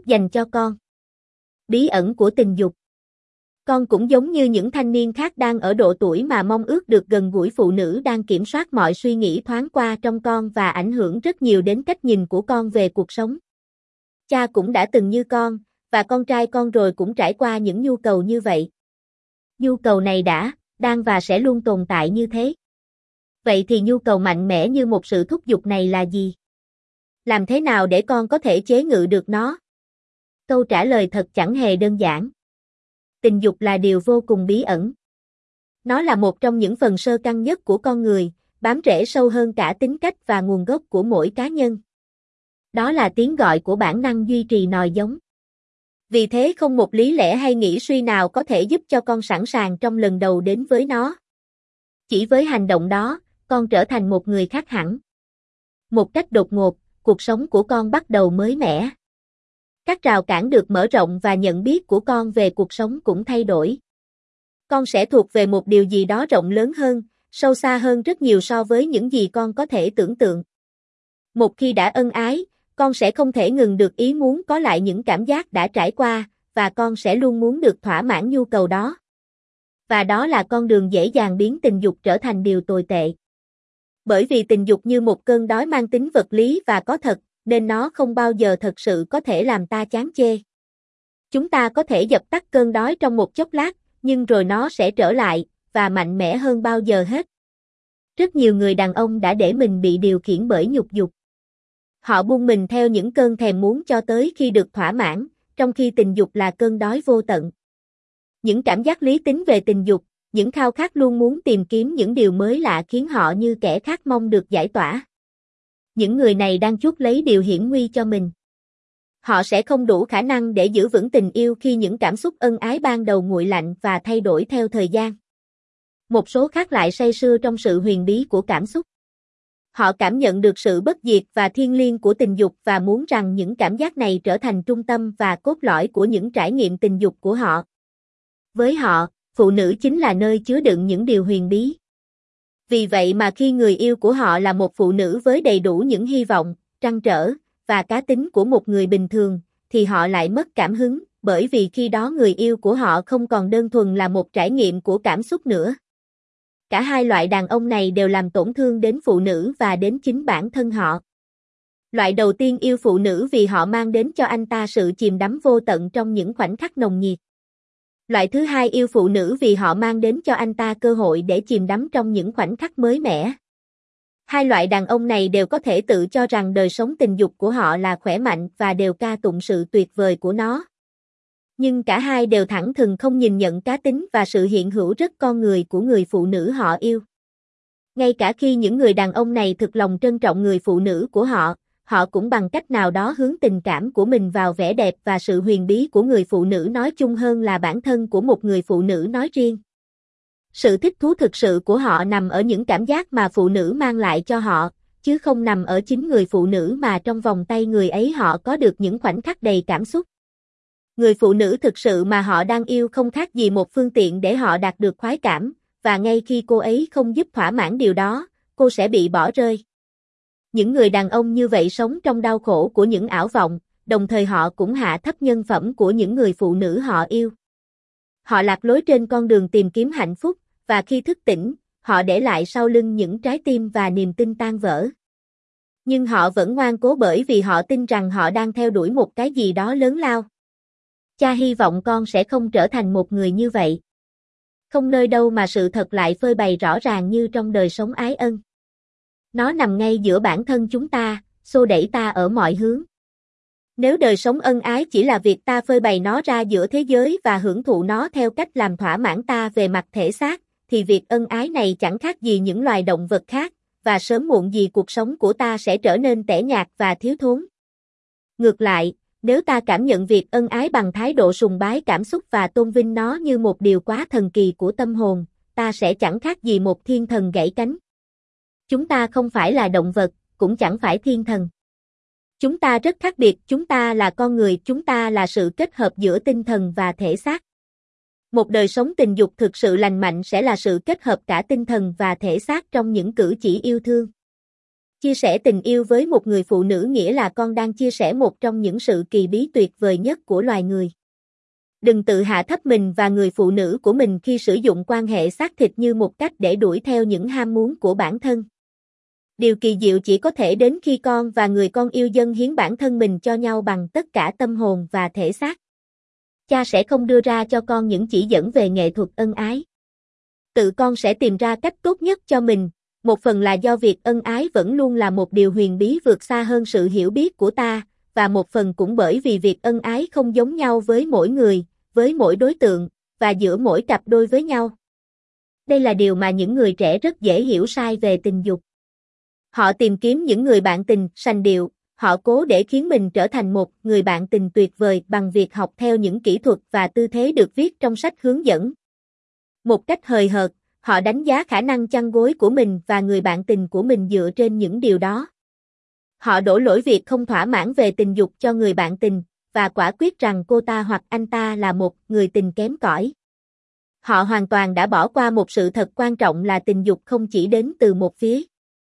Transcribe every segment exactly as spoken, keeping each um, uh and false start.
dành cho con. Bí ẩn của tình dục. Con cũng giống như những thanh niên khác đang ở độ tuổi mà mong ước được gần gũi phụ nữ đang kiểm soát mọi suy nghĩ thoáng qua trong con và ảnh hưởng rất nhiều đến cách nhìn của con về cuộc sống. Cha cũng đã từng như con, và con trai con rồi cũng trải qua những nhu cầu như vậy. Nhu cầu này đã, đang và sẽ luôn tồn tại như thế. Vậy thì nhu cầu mạnh mẽ như một sự thúc giục này là gì? Làm thế nào để con có thể chế ngự được nó? Câu trả lời thật chẳng hề đơn giản. Tình dục là điều vô cùng bí ẩn. Nó là một trong những phần sơ căn nhất của con người, bám rễ sâu hơn cả tính cách và nguồn gốc của mỗi cá nhân. Đó là tiếng gọi của bản năng duy trì nòi giống. Vì thế không một lý lẽ hay nghĩ suy nào có thể giúp cho con sẵn sàng trong lần đầu đến với nó. Chỉ với hành động đó, con trở thành một người khác hẳn. Một cách đột ngột, cuộc sống của con bắt đầu mới mẻ. Các rào cản được mở rộng và nhận biết của con về cuộc sống cũng thay đổi. Con sẽ thuộc về một điều gì đó rộng lớn hơn, sâu xa hơn rất nhiều so với những gì con có thể tưởng tượng. Một khi đã ân ái, con sẽ không thể ngừng được ý muốn có lại những cảm giác đã trải qua, và con sẽ luôn muốn được thỏa mãn nhu cầu đó. Và đó là con đường dễ dàng biến tình dục trở thành điều tồi tệ. Bởi vì tình dục như một cơn đói mang tính vật lý và có thật, nên nó không bao giờ thật sự có thể làm ta chán chê. Chúng ta có thể dập tắt cơn đói trong một chốc lát, nhưng rồi nó sẽ trở lại, và mạnh mẽ hơn bao giờ hết. Rất nhiều người đàn ông đã để mình bị điều khiển bởi nhục dục. Họ buông mình theo những cơn thèm muốn cho tới khi được thỏa mãn, trong khi tình dục là cơn đói vô tận. Những cảm giác lý tính về tình dục, những khao khát luôn muốn tìm kiếm những điều mới lạ khiến họ như kẻ khát mong được giải tỏa. Những người này đang chuốc lấy điều hiểm nguy cho mình. Họ sẽ không đủ khả năng để giữ vững tình yêu khi những cảm xúc ân ái ban đầu nguội lạnh và thay đổi theo thời gian. Một số khác lại say sưa trong sự huyền bí của cảm xúc. Họ cảm nhận được sự bất diệt và thiêng liêng của tình dục và muốn rằng những cảm giác này trở thành trung tâm và cốt lõi của những trải nghiệm tình dục của họ. Với họ, phụ nữ chính là nơi chứa đựng những điều huyền bí. Vì vậy mà khi người yêu của họ là một phụ nữ với đầy đủ những hy vọng, trăn trở, và cá tính của một người bình thường, thì họ lại mất cảm hứng, bởi vì khi đó người yêu của họ không còn đơn thuần là một trải nghiệm của cảm xúc nữa. Cả hai loại đàn ông này đều làm tổn thương đến phụ nữ và đến chính bản thân họ. Loại đầu tiên yêu phụ nữ vì họ mang đến cho anh ta sự chìm đắm vô tận trong những khoảnh khắc nồng nhiệt. Loại thứ hai yêu phụ nữ vì họ mang đến cho anh ta cơ hội để chìm đắm trong những khoảnh khắc mới mẻ. Hai loại đàn ông này đều có thể tự cho rằng đời sống tình dục của họ là khỏe mạnh và đều ca tụng sự tuyệt vời của nó. Nhưng cả hai đều thẳng thừng không nhìn nhận cá tính và sự hiện hữu rất con người của người phụ nữ họ yêu. Ngay cả khi những người đàn ông này thực lòng trân trọng người phụ nữ của họ, họ cũng bằng cách nào đó hướng tình cảm của mình vào vẻ đẹp và sự huyền bí của người phụ nữ nói chung hơn là bản thân của một người phụ nữ nói riêng. Sự thích thú thực sự của họ nằm ở những cảm giác mà phụ nữ mang lại cho họ, chứ không nằm ở chính người phụ nữ mà trong vòng tay người ấy họ có được những khoảnh khắc đầy cảm xúc. Người phụ nữ thực sự mà họ đang yêu không khác gì một phương tiện để họ đạt được khoái cảm, và ngay khi cô ấy không giúp thỏa mãn điều đó, cô sẽ bị bỏ rơi. Những người đàn ông như vậy sống trong đau khổ của những ảo vọng, đồng thời họ cũng hạ thấp nhân phẩm của những người phụ nữ họ yêu. Họ lạc lối trên con đường tìm kiếm hạnh phúc, và khi thức tỉnh, họ để lại sau lưng những trái tim và niềm tin tan vỡ. Nhưng họ vẫn ngoan cố bởi vì họ tin rằng họ đang theo đuổi một cái gì đó lớn lao. Cha hy vọng con sẽ không trở thành một người như vậy. Không nơi đâu mà sự thật lại phơi bày rõ ràng như trong đời sống ái ân. Nó nằm ngay giữa bản thân chúng ta, xô đẩy ta ở mọi hướng. Nếu đời sống ân ái chỉ là việc ta phơi bày nó ra giữa thế giới và hưởng thụ nó theo cách làm thỏa mãn ta về mặt thể xác, thì việc ân ái này chẳng khác gì những loài động vật khác, và sớm muộn gì cuộc sống của ta sẽ trở nên tẻ nhạt và thiếu thốn. Ngược lại, nếu ta cảm nhận việc ân ái bằng thái độ sùng bái cảm xúc và tôn vinh nó như một điều quá thần kỳ của tâm hồn, ta sẽ chẳng khác gì một thiên thần gãy cánh. Chúng ta không phải là động vật, cũng chẳng phải thiên thần. Chúng ta rất khác biệt, chúng ta là con người, chúng ta là sự kết hợp giữa tinh thần và thể xác. Một đời sống tình dục thực sự lành mạnh sẽ là sự kết hợp cả tinh thần và thể xác trong những cử chỉ yêu thương. Chia sẻ tình yêu với một người phụ nữ nghĩa là con đang chia sẻ một trong những sự kỳ bí tuyệt vời nhất của loài người. Đừng tự hạ thấp mình và người phụ nữ của mình khi sử dụng quan hệ xác thịt như một cách để đuổi theo những ham muốn của bản thân. Điều kỳ diệu chỉ có thể đến khi con và người con yêu dâng hiến bản thân mình cho nhau bằng tất cả tâm hồn và thể xác. Cha sẽ không đưa ra cho con những chỉ dẫn về nghệ thuật ân ái. Tự con sẽ tìm ra cách tốt nhất cho mình, một phần là do việc ân ái vẫn luôn là một điều huyền bí vượt xa hơn sự hiểu biết của ta, và một phần cũng bởi vì việc ân ái không giống nhau với mỗi người, với mỗi đối tượng, và giữa mỗi cặp đôi với nhau. Đây là điều mà những người trẻ rất dễ hiểu sai về tình dục. Họ tìm kiếm những người bạn tình sành điệu, họ cố để khiến mình trở thành một người bạn tình tuyệt vời bằng việc học theo những kỹ thuật và tư thế được viết trong sách hướng dẫn. Một cách hời hợt, họ đánh giá khả năng chăn gối của mình và người bạn tình của mình dựa trên những điều đó. Họ đổ lỗi việc không thỏa mãn về tình dục cho người bạn tình, và quả quyết rằng cô ta hoặc anh ta là một người tình kém cỏi. Họ hoàn toàn đã bỏ qua một sự thật quan trọng là tình dục không chỉ đến từ một phía.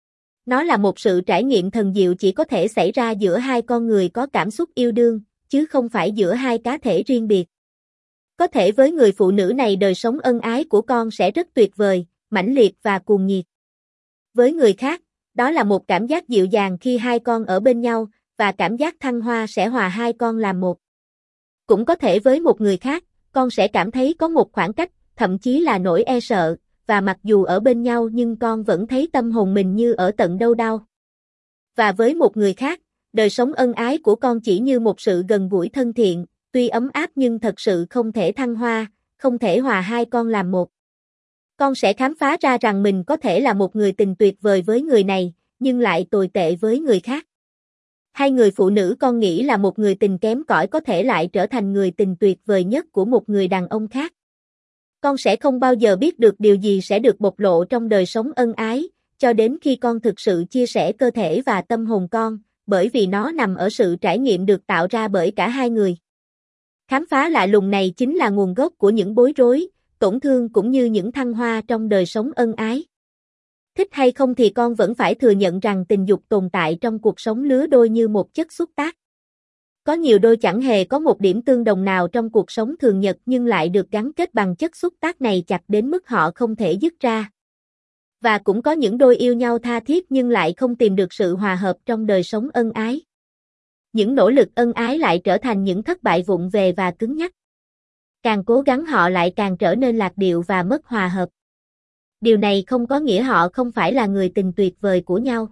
Nó là một sự trải nghiệm thần diệu chỉ có thể xảy ra giữa hai con người có cảm xúc yêu đương, chứ không phải giữa hai cá thể riêng biệt. Có thể với người phụ nữ này đời sống ân ái của con sẽ rất tuyệt vời, mãnh liệt và cuồng nhiệt. Với người khác, đó là một cảm giác dịu dàng khi hai con ở bên nhau, và cảm giác thăng hoa sẽ hòa hai con làm một. Cũng có thể với một người khác, con sẽ cảm thấy có một khoảng cách, thậm chí là nỗi e sợ, và mặc dù ở bên nhau nhưng con vẫn thấy tâm hồn mình như ở tận đâu đau. Và với một người khác, đời sống ân ái của con chỉ như một sự gần gũi thân thiện, tuy ấm áp nhưng thật sự không thể thăng hoa, không thể hòa hai con làm một. Con sẽ khám phá ra rằng mình có thể là một người tình tuyệt vời với người này, nhưng lại tồi tệ với người khác. Hay người phụ nữ con nghĩ là một người tình kém cỏi có thể lại trở thành người tình tuyệt vời nhất của một người đàn ông khác. Con sẽ không bao giờ biết được điều gì sẽ được bộc lộ trong đời sống ân ái, cho đến khi con thực sự chia sẻ cơ thể và tâm hồn con, bởi vì nó nằm ở sự trải nghiệm được tạo ra bởi cả hai người. Khám phá lạ lùng này chính là nguồn gốc của những bối rối, tổn thương cũng như những thăng hoa trong đời sống ân ái. Thích hay không thì con vẫn phải thừa nhận rằng tình dục tồn tại trong cuộc sống lứa đôi như một chất xúc tác. Có nhiều đôi chẳng hề có một điểm tương đồng nào trong cuộc sống thường nhật nhưng lại được gắn kết bằng chất xúc tác này chặt đến mức họ không thể dứt ra. Và cũng có những đôi yêu nhau tha thiết nhưng lại không tìm được sự hòa hợp trong đời sống ân ái. Những nỗ lực ân ái lại trở thành những thất bại vụng về và cứng nhắc. Càng cố gắng họ lại càng trở nên lạc điệu và mất hòa hợp. Điều này không có nghĩa họ không phải là người tình tuyệt vời của nhau.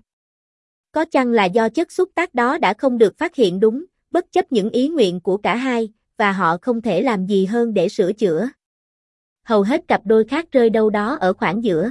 Có chăng là do chất xúc tác đó đã không được phát hiện đúng, bất chấp những ý nguyện của cả hai, và họ không thể làm gì hơn để sửa chữa. Hầu hết cặp đôi khác rơi đâu đó ở khoảng giữa.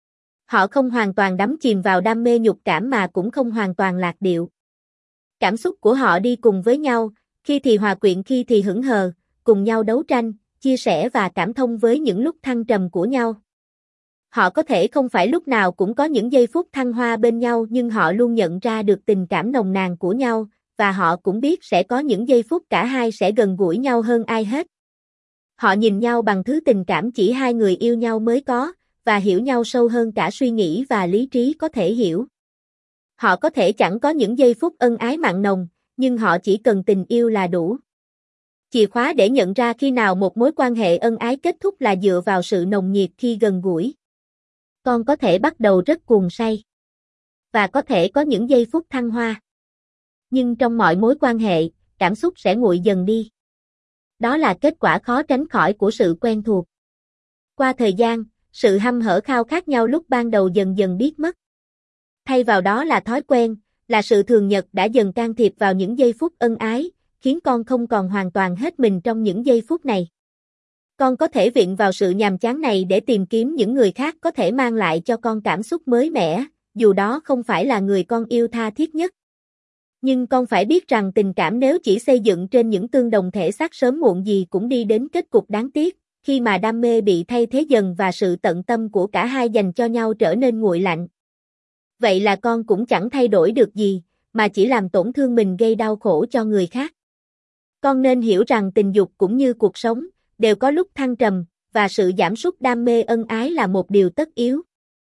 Họ không hoàn toàn đắm chìm vào đam mê nhục cảm mà cũng không hoàn toàn lạc điệu. Cảm xúc của họ đi cùng với nhau, khi thì hòa quyện khi thì hững hờ, cùng nhau đấu tranh, chia sẻ và cảm thông với những lúc thăng trầm của nhau. Họ có thể không phải lúc nào cũng có những giây phút thăng hoa bên nhau nhưng họ luôn nhận ra được tình cảm nồng nàn của nhau, và họ cũng biết sẽ có những giây phút cả hai sẽ gần gũi nhau hơn ai hết. Họ nhìn nhau bằng thứ tình cảm chỉ hai người yêu nhau mới có, và hiểu nhau sâu hơn cả suy nghĩ và lý trí có thể hiểu. Họ có thể chẳng có những giây phút ân ái mặn nồng, nhưng họ chỉ cần tình yêu là đủ. Chìa khóa để nhận ra khi nào một mối quan hệ ân ái kết thúc là dựa vào sự nồng nhiệt khi gần gũi. Con có thể bắt đầu rất cuồng say, và có thể có những giây phút thăng hoa. Nhưng trong mọi mối quan hệ, cảm xúc sẽ nguội dần đi. Đó là kết quả khó tránh khỏi của sự quen thuộc. Qua thời gian, sự hăm hở khao khát nhau lúc ban đầu dần dần biến mất. Thay vào đó là thói quen, là sự thường nhật đã dần can thiệp vào những giây phút ân ái, khiến con không còn hoàn toàn hết mình trong những giây phút này. Con có thể viện vào sự nhàm chán này để tìm kiếm những người khác có thể mang lại cho con cảm xúc mới mẻ, dù đó không phải là người con yêu tha thiết nhất. Nhưng con phải biết rằng tình cảm nếu chỉ xây dựng trên những tương đồng thể xác sớm muộn gì cũng đi đến kết cục đáng tiếc, khi mà đam mê bị thay thế dần và sự tận tâm của cả hai dành cho nhau trở nên nguội lạnh. Vậy là con cũng chẳng thay đổi được gì, mà chỉ làm tổn thương mình gây đau khổ cho người khác. Con nên hiểu rằng tình dục cũng như cuộc sống, đều có lúc thăng trầm, và sự giảm sút đam mê ân ái là một điều tất yếu.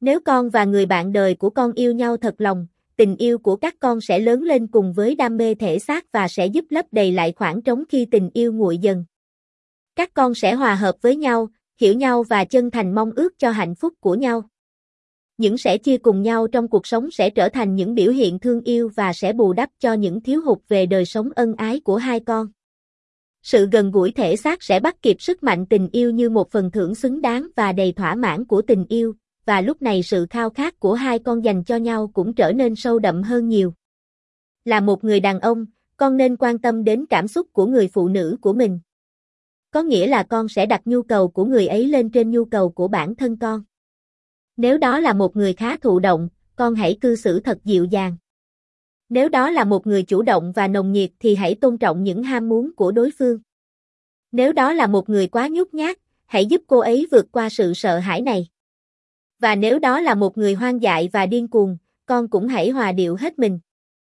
Nếu con và người bạn đời của con yêu nhau thật lòng, tình yêu của các con sẽ lớn lên cùng với đam mê thể xác và sẽ giúp lấp đầy lại khoảng trống khi tình yêu nguội dần. Các con sẽ hòa hợp với nhau, hiểu nhau và chân thành mong ước cho hạnh phúc của nhau. Những sẻ chia cùng nhau trong cuộc sống sẽ trở thành những biểu hiện thương yêu và sẽ bù đắp cho những thiếu hụt về đời sống ân ái của hai con. Sự gần gũi thể xác sẽ bắt kịp sức mạnh tình yêu như một phần thưởng xứng đáng và đầy thỏa mãn của tình yêu, và lúc này sự khao khát của hai con dành cho nhau cũng trở nên sâu đậm hơn nhiều. Là một người đàn ông, con nên quan tâm đến cảm xúc của người phụ nữ của mình. Có nghĩa là con sẽ đặt nhu cầu của người ấy lên trên nhu cầu của bản thân con. Nếu đó là một người khá thụ động, con hãy cư xử thật dịu dàng. Nếu đó là một người chủ động và nồng nhiệt thì hãy tôn trọng những ham muốn của đối phương. Nếu đó là một người quá nhút nhát, hãy giúp cô ấy vượt qua sự sợ hãi này. Và nếu đó là một người hoang dại và điên cuồng, con cũng hãy hòa điệu hết mình.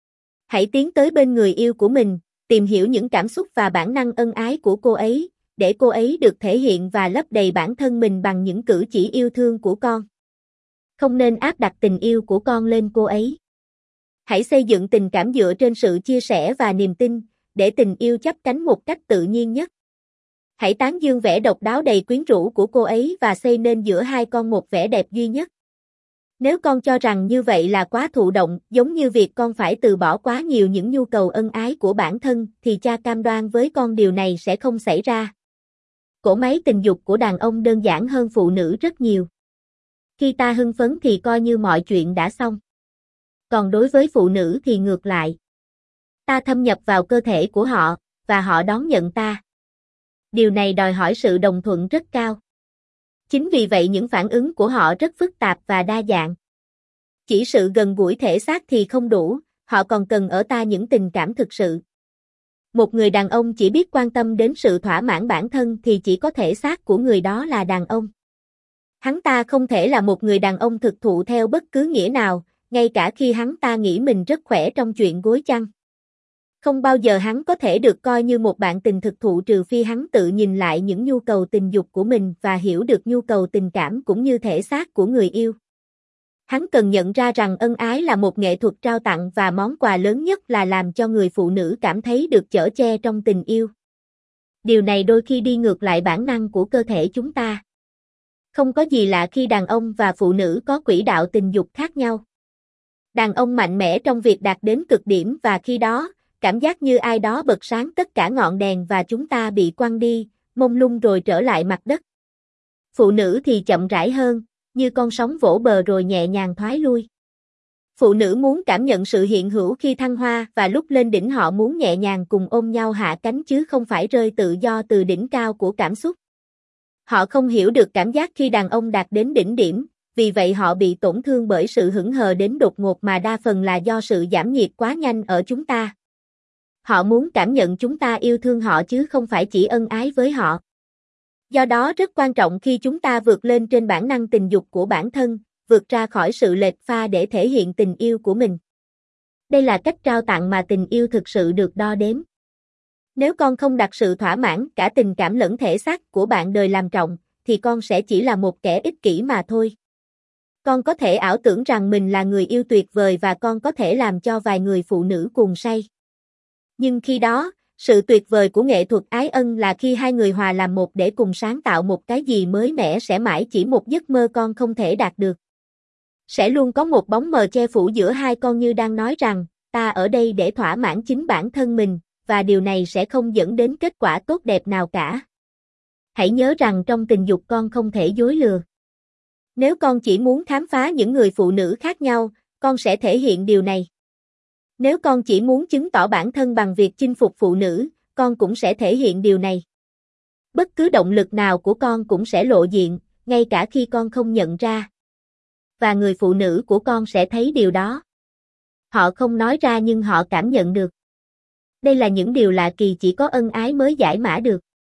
Hãy tiến tới bên người yêu của mình, tìm hiểu những cảm xúc và bản năng ân ái của cô ấy, để cô ấy được thể hiện và lấp đầy bản thân mình bằng những cử chỉ yêu thương của con. Không nên áp đặt tình yêu của con lên cô ấy. Hãy xây dựng tình cảm dựa trên sự chia sẻ và niềm tin, để tình yêu chắp cánh một cách tự nhiên nhất. Hãy tán dương vẻ độc đáo đầy quyến rũ của cô ấy và xây nên giữa hai con một vẻ đẹp duy nhất. Nếu con cho rằng như vậy là quá thụ động, giống như việc con phải từ bỏ quá nhiều những nhu cầu ân ái của bản thân, thì cha cam đoan với con điều này sẽ không xảy ra. Cỗ máy tình dục của đàn ông đơn giản hơn phụ nữ rất nhiều. Khi ta hưng phấn thì coi như mọi chuyện đã xong. Còn đối với phụ nữ thì ngược lại. Ta thâm nhập vào cơ thể của họ, và họ đón nhận ta. Điều này đòi hỏi sự đồng thuận rất cao. Chính vì vậy những phản ứng của họ rất phức tạp và đa dạng. Chỉ sự gần gũi thể xác thì không đủ, họ còn cần ở ta những tình cảm thực sự. Một người đàn ông chỉ biết quan tâm đến sự thỏa mãn bản thân thì chỉ có thể xác của người đó là đàn ông. Hắn ta không thể là một người đàn ông thực thụ theo bất cứ nghĩa nào, ngay cả khi hắn ta nghĩ mình rất khỏe trong chuyện gối chăn. Không bao giờ hắn có thể được coi như một bạn tình thực thụ trừ phi hắn tự nhìn lại những nhu cầu tình dục của mình và hiểu được nhu cầu tình cảm cũng như thể xác của người yêu. Hắn cần nhận ra rằng ân ái là một nghệ thuật trao tặng và món quà lớn nhất là làm cho người phụ nữ cảm thấy được chở che trong tình yêu. Điều này đôi khi đi ngược lại bản năng của cơ thể chúng ta. Không có gì lạ khi đàn ông và phụ nữ có quỹ đạo tình dục khác nhau. Đàn ông mạnh mẽ trong việc đạt đến cực điểm và khi đó, cảm giác như ai đó bật sáng tất cả ngọn đèn và chúng ta bị quăng đi, mông lung rồi trở lại mặt đất. Phụ nữ thì chậm rãi hơn, như con sóng vỗ bờ rồi nhẹ nhàng thoái lui. Phụ nữ muốn cảm nhận sự hiện hữu khi thăng hoa và lúc lên đỉnh họ muốn nhẹ nhàng cùng ôm nhau hạ cánh chứ không phải rơi tự do từ đỉnh cao của cảm xúc. Họ không hiểu được cảm giác khi đàn ông đạt đến đỉnh điểm, vì vậy họ bị tổn thương bởi sự hững hờ đến đột ngột mà đa phần là do sự giảm nhiệt quá nhanh ở chúng ta. Họ muốn cảm nhận chúng ta yêu thương họ chứ không phải chỉ ân ái với họ. Do đó rất quan trọng khi chúng ta vượt lên trên bản năng tình dục của bản thân, vượt ra khỏi sự lệch pha để thể hiện tình yêu của mình. Đây là cách trao tặng mà tình yêu thực sự được đo đếm. Nếu con không đặt sự thỏa mãn cả tình cảm lẫn thể xác của bạn đời làm trọng, thì con sẽ chỉ là một kẻ ích kỷ mà thôi. Con có thể ảo tưởng rằng mình là người yêu tuyệt vời và con có thể làm cho vài người phụ nữ cuồng say. Nhưng khi đó, sự tuyệt vời của nghệ thuật ái ân là khi hai người hòa làm một để cùng sáng tạo một cái gì mới mẻ sẽ mãi chỉ một giấc mơ con không thể đạt được. Sẽ luôn có một bóng mờ che phủ giữa hai con như đang nói rằng, ta ở đây để thỏa mãn chính bản thân mình, và điều này sẽ không dẫn đến kết quả tốt đẹp nào cả. Hãy nhớ rằng trong tình dục con không thể dối lừa. Nếu con chỉ muốn khám phá những người phụ nữ khác nhau, con sẽ thể hiện điều này. Nếu con chỉ muốn chứng tỏ bản thân bằng việc chinh phục phụ nữ, con cũng sẽ thể hiện điều này. Bất cứ động lực nào của con cũng sẽ lộ diện, ngay cả khi con không nhận ra. Và người phụ nữ của con sẽ thấy điều đó. Họ không nói ra nhưng họ cảm nhận được. Đây là những điều lạ kỳ chỉ có ân ái mới giải mã được.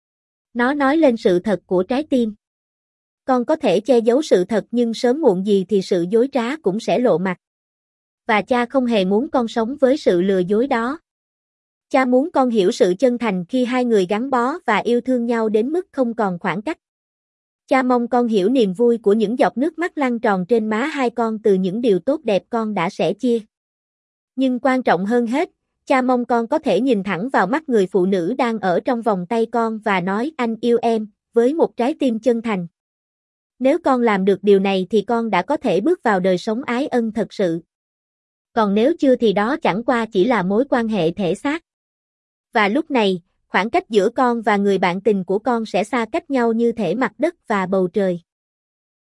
Nó nói lên sự thật của trái tim. Con có thể che giấu sự thật nhưng sớm muộn gì thì sự dối trá cũng sẽ lộ mặt. Và cha không hề muốn con sống với sự lừa dối đó. Cha muốn con hiểu sự chân thành khi hai người gắn bó và yêu thương nhau đến mức không còn khoảng cách. Cha mong con hiểu niềm vui của những giọt nước mắt lăn tròn trên má hai con từ những điều tốt đẹp con đã sẻ chia. Nhưng quan trọng hơn hết, cha mong con có thể nhìn thẳng vào mắt người phụ nữ đang ở trong vòng tay con và nói anh yêu em, với một trái tim chân thành. Nếu con làm được điều này thì con đã có thể bước vào đời sống ái ân thật sự. Còn nếu chưa thì đó chẳng qua chỉ là mối quan hệ thể xác. Và lúc này, khoảng cách giữa con và người bạn tình của con sẽ xa cách nhau như thể mặt đất và bầu trời.